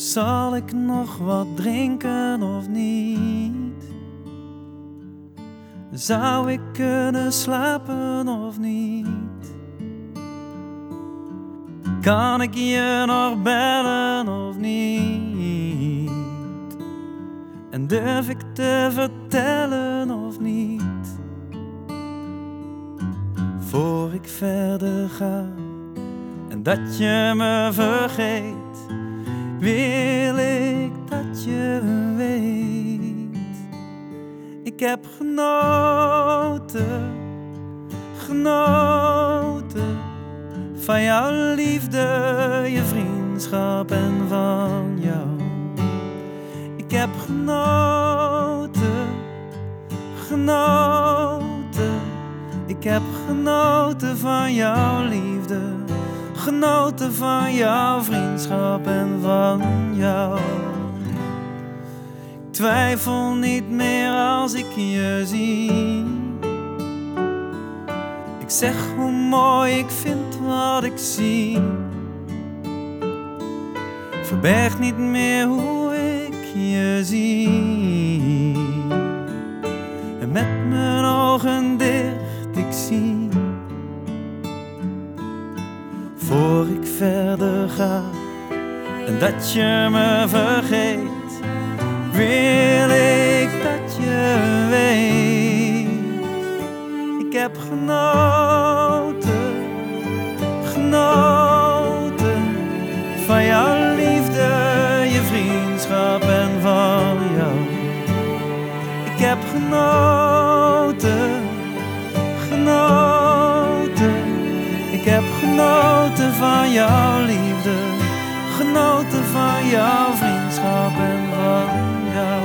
Zal ik nog wat drinken of niet? Zou ik kunnen slapen of niet? Kan ik je nog bellen of niet? En durf ik te vertellen of niet? Voor ik verder ga en dat je me vergeet, wil ik dat je weet. Ik heb genoten van jouw liefde, je vriendschap en van jou. Ik heb genoten. Ik heb genoten van jouw liefde, genoten van jouw vriendschap en van jou. Ik twijfel niet meer als ik je zie. Ik zeg hoe mooi ik vind wat ik zie. Verberg niet meer hoe ik je zie. En met mijn ogen dicht ik zie. Voor ik verder ga en dat je me vergeet, wil ik dat je weet. Ik heb genoten van jouw liefde, je vriendschap en van jou. Ik heb genoten. Ik heb genoten van jouw liefde, genoten van jouw vriendschap en van jou.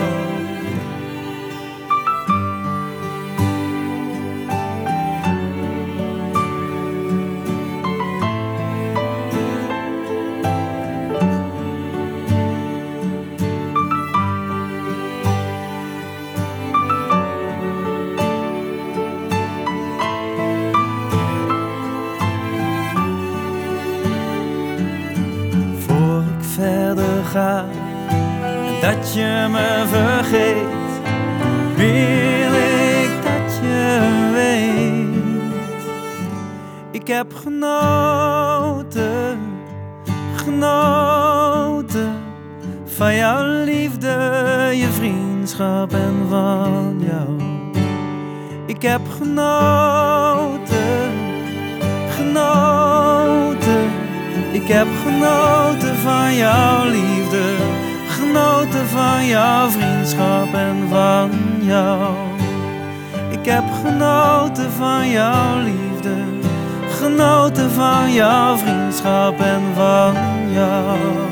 Verder ga en dat je me vergeet, wil ik dat je weet. Ik heb genoten van jouw liefde, je vriendschap en van jou. Ik heb genoten. Ik heb genoten van jouw liefde, genoten van jouw vriendschap en van jou. Ik heb genoten van jouw liefde, genoten van jouw vriendschap en van jou.